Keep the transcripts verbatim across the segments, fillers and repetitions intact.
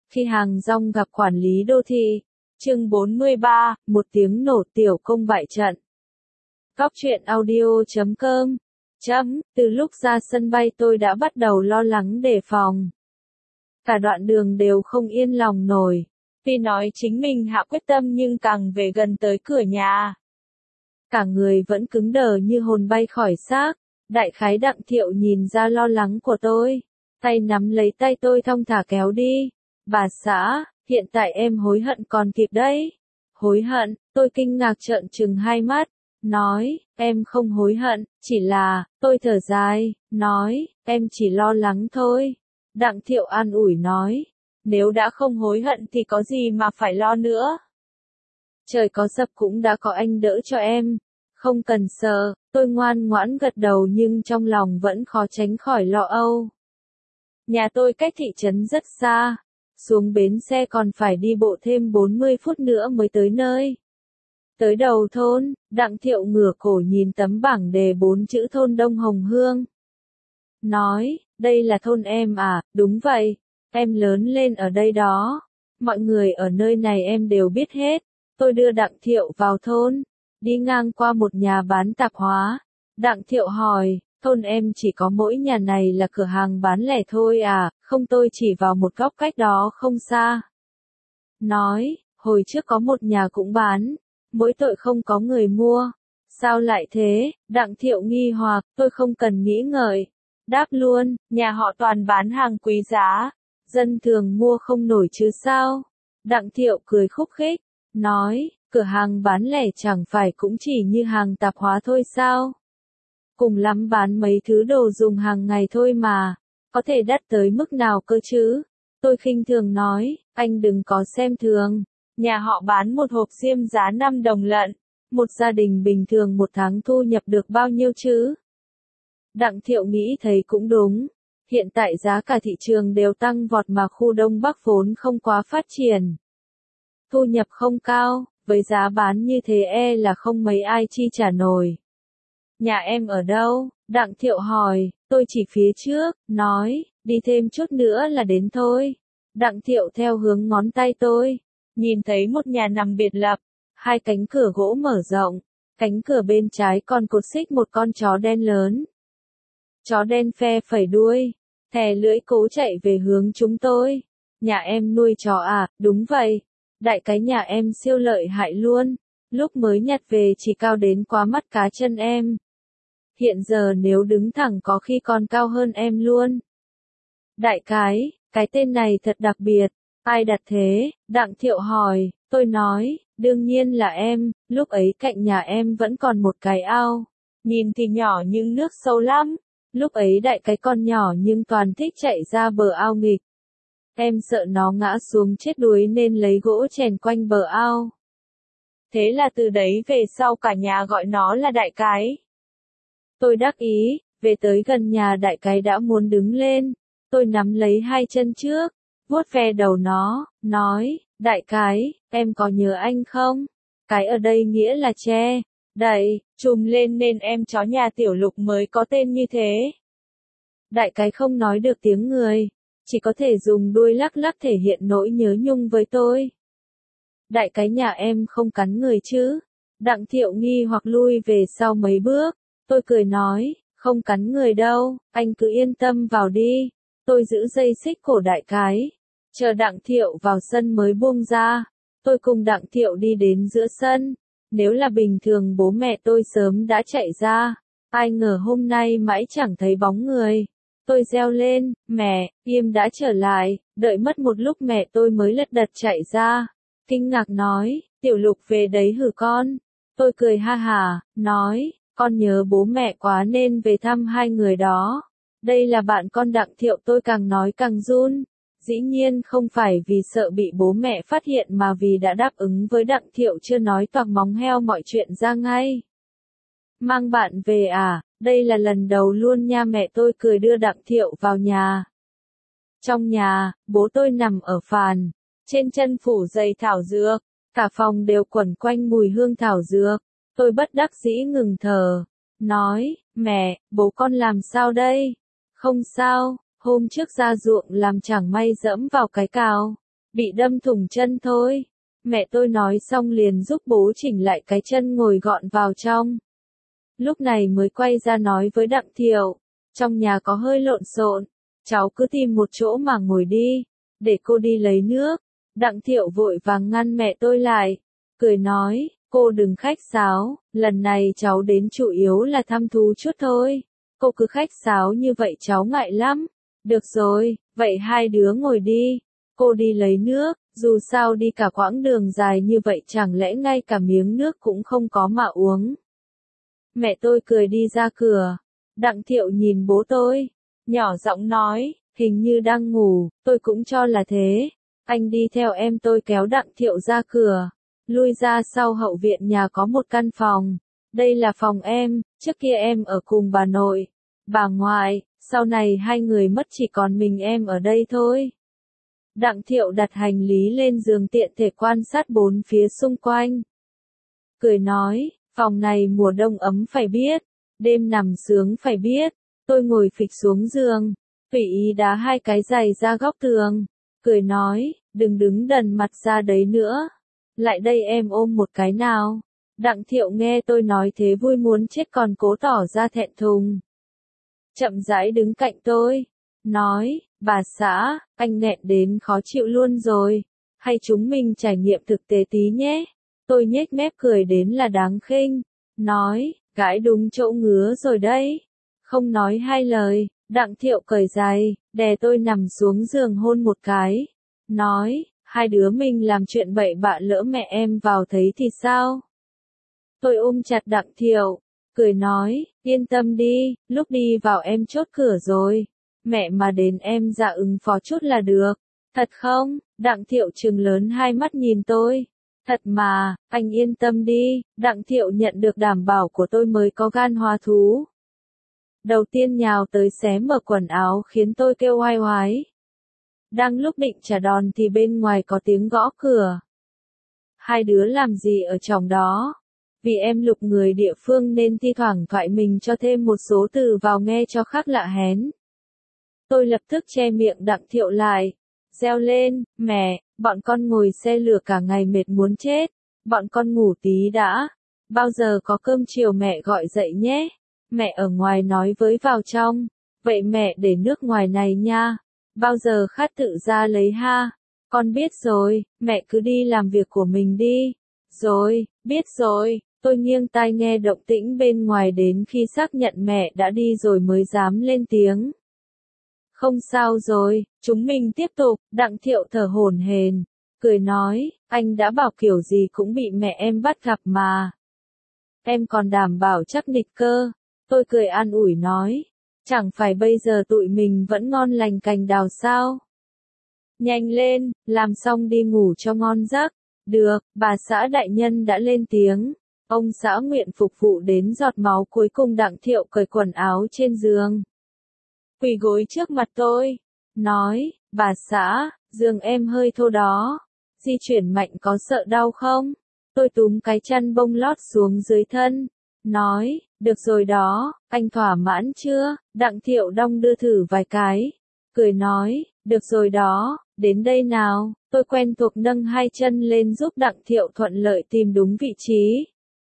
Khi hàng rong gặp quản lý đô thị. Chương bốn mươi ba, một tiếng nổ tiểu công bại trận. Góc truyện audio chấm com. Chấm, từ lúc ra sân bay tôi đã bắt đầu lo lắng đề phòng. Cả đoạn đường đều không yên lòng nổi. Tuy nói chính mình hạ quyết tâm nhưng càng về gần tới cửa nhà. Cả người vẫn cứng đờ như hồn bay khỏi xác. Đại khái Đặng Thiệu nhìn ra lo lắng của tôi. Tay nắm lấy tay tôi thong thả kéo đi. Bà xã, hiện tại em hối hận còn kịp đấy. Hối hận, tôi kinh ngạc trợn trừng hai mắt. Nói, em không hối hận, chỉ là, tôi thở dài, nói, em chỉ lo lắng thôi. Đặng Thiệu an ủi nói, nếu đã không hối hận thì có gì mà phải lo nữa. Trời có sập cũng đã có anh đỡ cho em. Không cần sợ, tôi ngoan ngoãn gật đầu nhưng trong lòng vẫn khó tránh khỏi lo âu. Nhà tôi cách thị trấn rất xa. Xuống bến xe còn phải đi bộ thêm bốn mươi phút nữa mới tới nơi. Tới đầu thôn, Đặng Thiệu ngửa cổ nhìn tấm bảng đề bốn chữ thôn Đông Hồng Hương. Nói, đây là thôn em à, đúng vậy, em lớn lên ở đây đó. Mọi người ở nơi này em đều biết hết. Tôi đưa Đặng Thiệu vào thôn, đi ngang qua một nhà bán tạp hóa. Đặng Thiệu hỏi, thôn em chỉ có mỗi nhà này là cửa hàng bán lẻ thôi à, không tôi chỉ vào một góc cách đó không xa. Nói, hồi trước có một nhà cũng bán, mỗi tội không có người mua. Sao lại thế? Đặng Thiệu nghi hoặc, tôi không cần nghĩ ngợi. Đáp luôn, nhà họ toàn bán hàng quý giá, dân thường mua không nổi chứ sao? Đặng Thiệu cười khúc khích, nói, cửa hàng bán lẻ chẳng phải cũng chỉ như hàng tạp hóa thôi sao? Cùng lắm bán mấy thứ đồ dùng hàng ngày thôi mà, có thể đắt tới mức nào cơ chứ? Tôi khinh thường nói, anh đừng có xem thường, nhà họ bán một hộp xiêm giá năm đồng lận, một gia đình bình thường một tháng thu nhập được bao nhiêu chứ? Đặng Thiệu nghĩ thấy cũng đúng, hiện tại giá cả thị trường đều tăng vọt mà khu Đông Bắc vốn không quá phát triển. Thu nhập không cao, với giá bán như thế e là không mấy ai chi trả nổi. Nhà em ở đâu? Đặng Thiệu hỏi, tôi chỉ phía trước, nói, đi thêm chút nữa là đến thôi. Đặng Thiệu theo hướng ngón tay tôi, nhìn thấy một nhà nằm biệt lập, hai cánh cửa gỗ mở rộng, cánh cửa bên trái còn cột xích một con chó đen lớn. Chó đen phe phẩy đuôi, thè lưỡi cố chạy về hướng chúng tôi. Nhà em nuôi chó à? Đúng vậy. Đại cái nhà em siêu lợi hại luôn, lúc mới nhặt về chỉ cao đến quá mắt cá chân em. Hiện giờ nếu đứng thẳng có khi còn cao hơn em luôn. Đại cái, cái tên này thật đặc biệt, ai đặt thế? Đặng Thiệu hỏi, tôi nói, đương nhiên là em, lúc ấy cạnh nhà em vẫn còn một cái ao. Nhìn thì nhỏ nhưng nước sâu lắm, lúc ấy đại cái con nhỏ nhưng toàn thích chạy ra bờ ao nghịch. Em sợ nó ngã xuống chết đuối nên lấy gỗ chèn quanh bờ ao. Thế là từ đấy về sau cả nhà gọi nó là đại cái. Tôi đắc ý, về tới gần nhà đại cái đã muốn đứng lên. Tôi nắm lấy hai chân trước, vuốt ve đầu nó, nói, đại cái, em có nhớ anh không? Cái ở đây nghĩa là che, đậy, trùm lên nên em chó nhà Tiểu Lục mới có tên như thế. Đại cái không nói được tiếng người, chỉ có thể dùng đuôi lắc lắc thể hiện nỗi nhớ nhung với tôi. Đại cái nhà em không cắn người chứ? Đặng Thiệu nghi hoặc lui về sau mấy bước. Tôi cười nói, không cắn người đâu, anh cứ yên tâm vào đi. Tôi giữ dây xích cổ đại cái, chờ Đặng Thiệu vào sân mới buông ra. Tôi cùng Đặng Thiệu đi đến giữa sân. Nếu là bình thường bố mẹ tôi sớm đã chạy ra. Ai ngờ hôm nay mãi chẳng thấy bóng người. Tôi reo lên, mẹ, Yêm đã trở lại, đợi mất một lúc mẹ tôi mới lật đật chạy ra. Kinh ngạc nói, Tiểu Lục về đấy hử con? Tôi cười ha hả, nói, con nhớ bố mẹ quá nên về thăm hai người đó. Đây là bạn con Đặng Thiệu. Tôi càng nói càng run. Dĩ nhiên không phải vì sợ bị bố mẹ phát hiện mà vì đã đáp ứng với Đặng Thiệu chưa nói toạc móng heo mọi chuyện ra ngay. Mang bạn về à? Đây là lần đầu luôn nha. Mẹ tôi cười đưa Đặng Thiệu vào nhà. Trong nhà, bố tôi nằm ở phàn, trên chân phủ dây thảo dược, cả phòng đều quẩn quanh mùi hương thảo dược. Tôi bất đắc dĩ ngừng thở, nói, mẹ, bố con làm sao đây? Không sao, hôm trước ra ruộng làm chẳng may dẫm vào cái cào. bị đâm thủng chân thôi. Mẹ tôi nói xong liền giúp bố chỉnh lại cái chân ngồi gọn vào trong. Lúc này mới quay ra nói với Đặng Thiệu, trong nhà có hơi lộn xộn, cháu cứ tìm một chỗ mà ngồi đi, để cô đi lấy nước. Đặng Thiệu vội vàng ngăn mẹ tôi lại, cười nói, cô đừng khách sáo, lần này cháu đến chủ yếu là thăm thú chút thôi, cô cứ khách sáo như vậy cháu ngại lắm. Được rồi, vậy hai đứa ngồi đi, cô đi lấy nước, dù sao đi cả quãng đường dài như vậy chẳng lẽ ngay cả miếng nước cũng không có mà uống. Mẹ tôi cười đi ra cửa, Đặng Thiệu nhìn bố tôi, nhỏ giọng nói, hình như đang ngủ, tôi cũng cho là thế. Anh đi theo em, tôi kéo Đặng Thiệu ra cửa, lui ra sau hậu viện nhà có một căn phòng. Đây là phòng em, trước kia em ở cùng bà nội, bà ngoại, sau này hai người mất chỉ còn mình em ở đây thôi. Đặng Thiệu đặt hành lý lên giường tiện thể quan sát bốn phía xung quanh. Cười nói, phòng này mùa đông ấm phải biết, đêm nằm sướng phải biết. Tôi ngồi phịch xuống giường, tùy ý đá hai cái giày ra góc tường, cười nói, đừng đứng đần mặt ra đấy nữa. Lại đây em ôm một cái nào. Đặng Thiệu nghe tôi nói thế vui muốn chết còn cố tỏ ra thẹn thùng. Chậm rãi đứng cạnh tôi, nói, bà xã, anh nghẹn đến khó chịu luôn rồi, hay chúng mình trải nghiệm thực tế tí nhé. Tôi nhếch mép cười đến là đáng khinh, nói, gãi đúng chỗ ngứa rồi đấy. Không nói hai lời, Đặng Thiệu cởi giày, đè tôi nằm xuống giường hôn một cái, nói, hai đứa mình làm chuyện bậy bạ lỡ mẹ em vào thấy thì sao? Tôi ôm chặt Đặng Thiệu, cười nói, yên tâm đi, lúc đi vào em chốt cửa rồi, mẹ mà đến em dạ ứng phó chút là được. Thật không? Đặng Thiệu trừng lớn hai mắt nhìn tôi. Thật mà, anh yên tâm đi. Đặng Thiệu nhận được đảm bảo của tôi mới có gan hóa thú. Đầu tiên nhào tới xé mở quần áo khiến tôi kêu oai oái. Đang lúc định trả đòn thì bên ngoài có tiếng gõ cửa. Hai đứa làm gì ở trong đó? Vì em Lục người địa phương nên thi thoảng thoại mình cho thêm một số từ vào nghe cho khác lạ hén. Tôi lập tức che miệng Đặng Thiệu lại, reo lên, mẹ, bọn con ngồi xe lửa cả ngày mệt muốn chết, bọn con ngủ tí đã, bao giờ có cơm chiều mẹ gọi dậy nhé, mẹ ở ngoài nói với vào trong, vậy mẹ để nước ngoài này nha, bao giờ khát tự ra lấy ha, con biết rồi, mẹ cứ đi làm việc của mình đi, rồi, biết rồi. Tôi nghiêng tai nghe động tĩnh bên ngoài đến khi xác nhận mẹ đã đi rồi mới dám lên tiếng. Không sao rồi, chúng mình tiếp tục. Đặng Thiệu thở hổn hển, cười nói, anh đã bảo kiểu gì cũng bị mẹ em bắt gặp mà. Em còn đảm bảo chắc nịch cơ. Tôi cười an ủi nói, chẳng phải bây giờ tụi mình vẫn ngon lành cành đào sao? Nhanh lên, làm xong đi ngủ cho ngon giấc. Được, bà xã đại nhân đã lên tiếng. Ông xã nguyện phục vụ đến giọt máu cuối cùng. Đặng Thiệu cởi quần áo trên giường, quỳ gối trước mặt tôi, nói, bà xã, giường em hơi thô đó, di chuyển mạnh có sợ đau không? Tôi túm cái chăn bông lót xuống dưới thân, nói, được rồi đó, anh thỏa mãn chưa? Đặng Thiệu đong đưa thử vài cái, cười nói, được rồi đó, đến đây nào. Tôi quen thuộc nâng hai chân lên giúp Đặng Thiệu thuận lợi tìm đúng vị trí.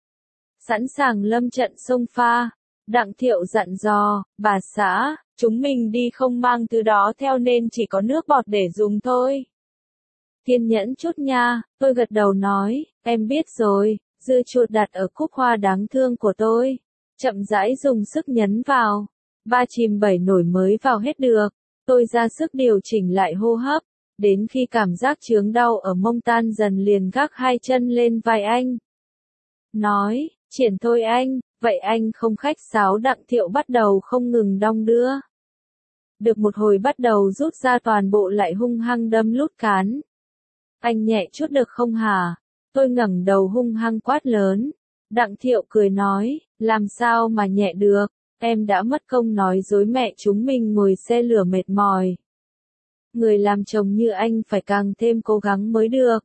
Sẵn sàng lâm trận xông pha. Đặng Thiệu dặn dò, bà xã, chúng mình đi không mang thứ đó theo nên chỉ có nước bọt để dùng thôi. Kiên nhẫn chút nha, tôi gật đầu nói, em biết rồi, dưa chuột đặt ở cúc hoa đáng thương của tôi. Chậm rãi dùng sức nhấn vào, ba chìm bảy nổi mới vào hết được. Tôi ra sức điều chỉnh lại hô hấp, đến khi cảm giác chướng đau ở mông tan dần liền gác hai chân lên vai anh. Nói, triển thôi anh, vậy anh không khách sáo. Đặng Thiệu bắt đầu không ngừng đong đưa. Được một hồi bắt đầu rút ra toàn bộ lại hung hăng đâm lút cán. Anh nhẹ chút được không hả? Tôi ngẩng đầu hung hăng quát lớn. Đặng Thiệu cười nói, làm sao mà nhẹ được, em đã mất công nói dối mẹ chúng mình ngồi xe lửa mệt mỏi. Người làm chồng như anh phải càng thêm cố gắng mới được.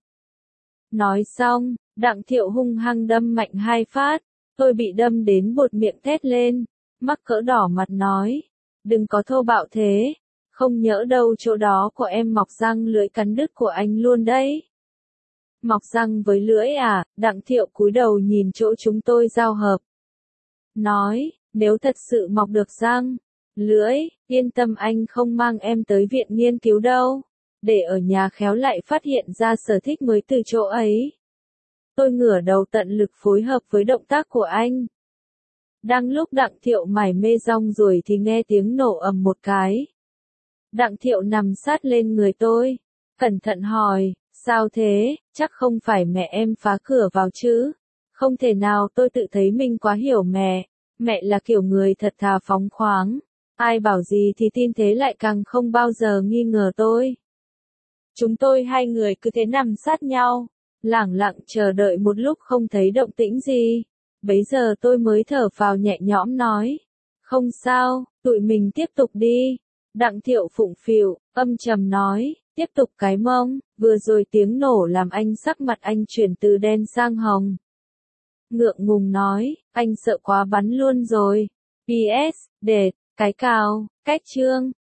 Nói xong, Đặng Thiệu hung hăng đâm mạnh hai phát, tôi bị đâm đến buột miệng thét lên, mắc cỡ đỏ mặt nói, đừng có thô bạo thế, Không nhỡ đâu chỗ đó của em mọc răng lưỡi cắn đứt của anh luôn đấy. Mọc răng với lưỡi à? Đặng Thiệu cúi đầu nhìn chỗ chúng tôi giao hợp. Nói, nếu thật sự mọc được răng, lưỡi, yên tâm anh không mang em tới viện nghiên cứu đâu. Để ở nhà khéo lại phát hiện ra sở thích mới từ chỗ ấy. Tôi ngửa đầu tận lực phối hợp với động tác của anh. Đang lúc Đặng Thiệu mải mê rong ruổi thì nghe tiếng nổ ầm một cái. Đặng Thiệu nằm sát lên người tôi, cẩn thận hỏi, sao thế, chắc không phải mẹ em phá cửa vào chứ? Không thể nào, tôi tự thấy mình quá hiểu mẹ, mẹ là kiểu người thật thà phóng khoáng, ai bảo gì thì tin thế lại càng không bao giờ nghi ngờ tôi. Chúng tôi hai người cứ thế nằm sát nhau, lẳng lặng chờ đợi một lúc không thấy động tĩnh gì. Bấy giờ tôi mới thở phào nhẹ nhõm nói, không sao, tụi mình tiếp tục đi. Đặng Thiệu phụng phịu, âm trầm nói, tiếp tục cái mông, vừa rồi tiếng nổ làm anh sắc mặt anh chuyển từ đen sang hồng. Ngượng ngùng nói, anh sợ quá bắn luôn rồi. pê ét, đệt, cái cào, cách chương.